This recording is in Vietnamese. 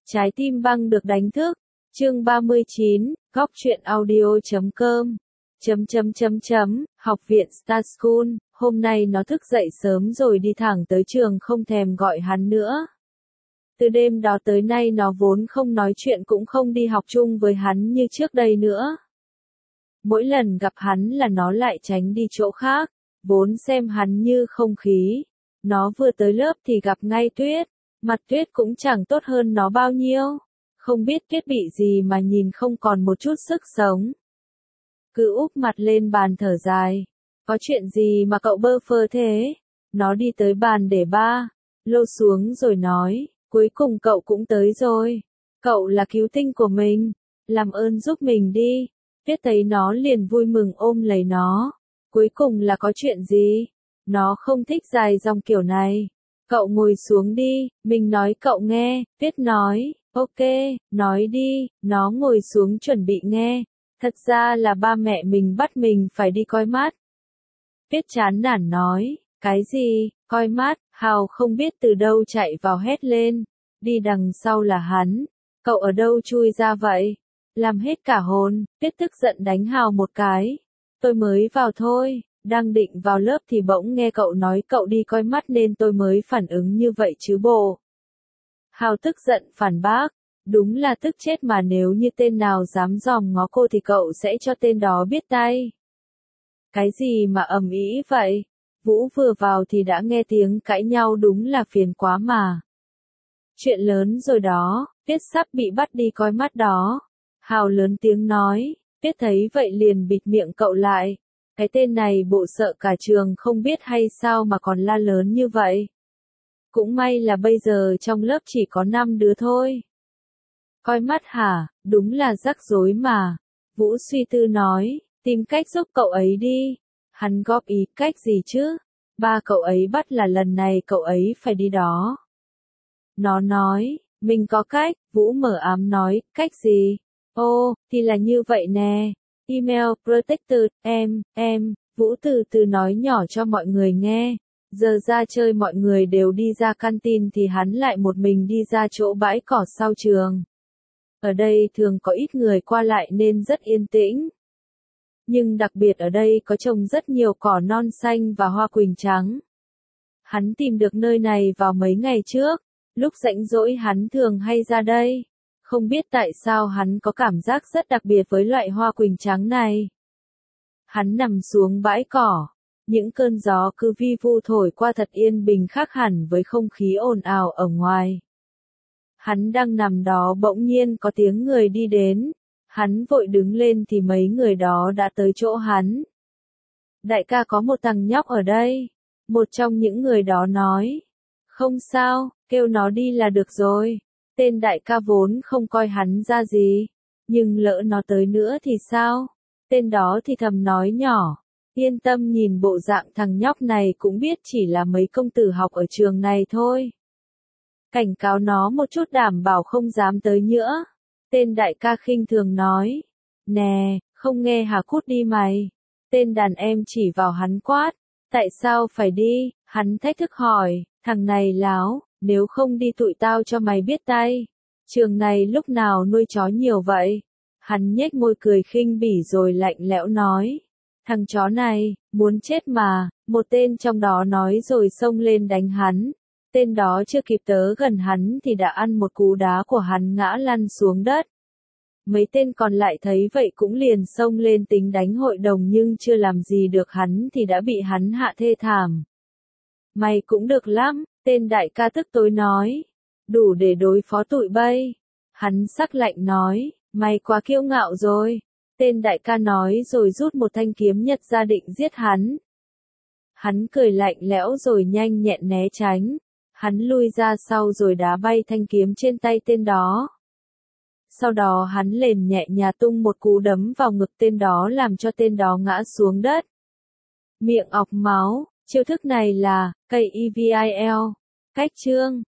Trái tim băng được đánh thức. Chương 39, góc truyện audio.com. Học viện Star School, hôm nay nó thức dậy sớm rồi đi thẳng tới trường không thèm gọi hắn nữa. Từ đêm đó tới nay nó vốn không nói chuyện cũng không đi học chung với hắn như trước đây nữa. Mỗi lần gặp hắn là nó lại tránh đi chỗ khác, vốn xem hắn như không khí. Nó vừa tới lớp thì gặp ngay Tuyết, mặt Tuyết cũng chẳng tốt hơn nó bao nhiêu. Không biết Tuyết bị gì mà nhìn không còn một chút sức sống. Cứ úp mặt lên bàn thở dài. Có chuyện gì mà cậu bơ phơ thế? Nó đi tới bàn để ba lô xuống rồi nói, cuối cùng cậu cũng tới rồi. Cậu là cứu tinh của mình, làm ơn giúp mình đi. Tuyết thấy nó liền vui mừng ôm lấy nó. Cuối cùng là có chuyện gì? Nó không thích dài dòng kiểu này. Cậu ngồi xuống đi, mình nói cậu nghe. Tuyết nói, ok, nói đi. Nó ngồi xuống chuẩn bị nghe. Thật ra là ba mẹ mình bắt mình phải đi coi mắt. Tuyết chán nản nói, cái gì, coi mắt? Hào không biết từ đâu chạy vào hét lên. Đi đằng sau là hắn. Cậu ở đâu chui ra vậy? Làm hết cả hồn. Tuyết tức giận đánh Hào một cái. Tôi mới vào thôi. Đang định vào lớp thì bỗng nghe cậu nói cậu đi coi mắt nên tôi mới phản ứng như vậy chứ bộ. Hào tức giận phản bác. Đúng là tức chết mà, nếu như tên nào dám dòm ngó cô thì cậu sẽ cho tên đó biết tay. Cái gì mà ầm ĩ vậy? Vũ vừa vào thì đã nghe tiếng cãi nhau, đúng là phiền quá mà. Chuyện lớn rồi đó, Tuyết sắp bị bắt đi coi mắt đó. Hào lớn tiếng nói. Tuyết thấy vậy liền bịt miệng cậu lại. Cái tên này bộ sợ cả trường không biết hay sao mà còn la lớn như vậy. Cũng may là bây giờ trong lớp chỉ có 5 đứa thôi. Coi mắt hả, đúng là rắc rối mà. Vũ suy tư nói, tìm cách giúp cậu ấy đi. Hắn góp ý, cách gì chứ? Ba cậu ấy bắt là lần này cậu ấy phải đi đó. Nó nói, mình có cách. Vũ mở ám nói, cách gì? Ô, thì là như vậy nè. Email Protector, Vũ từ từ nói nhỏ cho mọi người nghe. Giờ ra chơi mọi người đều đi ra canteen thì hắn lại một mình đi ra chỗ bãi cỏ sau trường. Ở đây thường có ít người qua lại nên rất yên tĩnh. Nhưng đặc biệt ở đây có trồng rất nhiều cỏ non xanh và hoa quỳnh trắng. Hắn tìm được nơi này vào mấy ngày trước. Lúc rảnh rỗi hắn thường hay ra đây. Không biết tại sao hắn có cảm giác rất đặc biệt với loại hoa quỳnh trắng này. Hắn nằm xuống bãi cỏ. Những cơn gió cứ vi vu thổi qua thật yên bình, khác hẳn với không khí ồn ào ở ngoài. Hắn đang nằm đó bỗng nhiên có tiếng người đi đến. Hắn vội đứng lên thì mấy người đó đã tới chỗ hắn. Đại ca, có một thằng nhóc ở đây. Một trong những người đó nói. Không sao, kêu nó đi là được rồi. Tên đại ca vốn không coi hắn ra gì. Nhưng lỡ nó tới nữa thì sao? Tên đó thì thầm nói nhỏ. Yên tâm, nhìn bộ dạng thằng nhóc này cũng biết chỉ là mấy công tử học ở trường này thôi. Cảnh cáo nó một chút đảm bảo không dám tới nữa. Tên đại ca khinh thường nói. Nè, không nghe hả, cút đi mày. Tên đàn em chỉ vào hắn quát. Tại sao phải đi? Hắn thách thức hỏi. Thằng này láo, nếu không đi tụi tao cho mày biết tay. Trường này lúc nào nuôi chó nhiều vậy? Hắn nhếch môi cười khinh bỉ rồi lạnh lẽo nói. Thằng chó này, muốn chết mà. Một tên trong đó nói rồi xông lên đánh hắn. Tên đó chưa kịp tới gần hắn thì đã ăn một cú đá của hắn ngã lăn xuống đất. Mấy tên còn lại thấy vậy cũng liền xông lên tính đánh hội đồng, nhưng chưa làm gì được hắn thì đã bị hắn hạ thê thảm. Mày cũng được lắm, tên đại ca tức tối nói. Đủ để đối phó tụi bay. Hắn sắc lạnh nói, mày quá kiêu ngạo rồi. Tên đại ca nói rồi rút một thanh kiếm nhật ra định giết hắn. Hắn cười lạnh lẽo rồi nhanh nhẹn né tránh. Hắn lui ra sau rồi đá bay thanh kiếm trên tay tên đó. Sau đó hắn lềm nhẹ nhàng tung một cú đấm vào ngực tên đó làm cho tên đó ngã xuống đất. Miệng ọc máu, chiêu thức này là KEVIL. Cách chương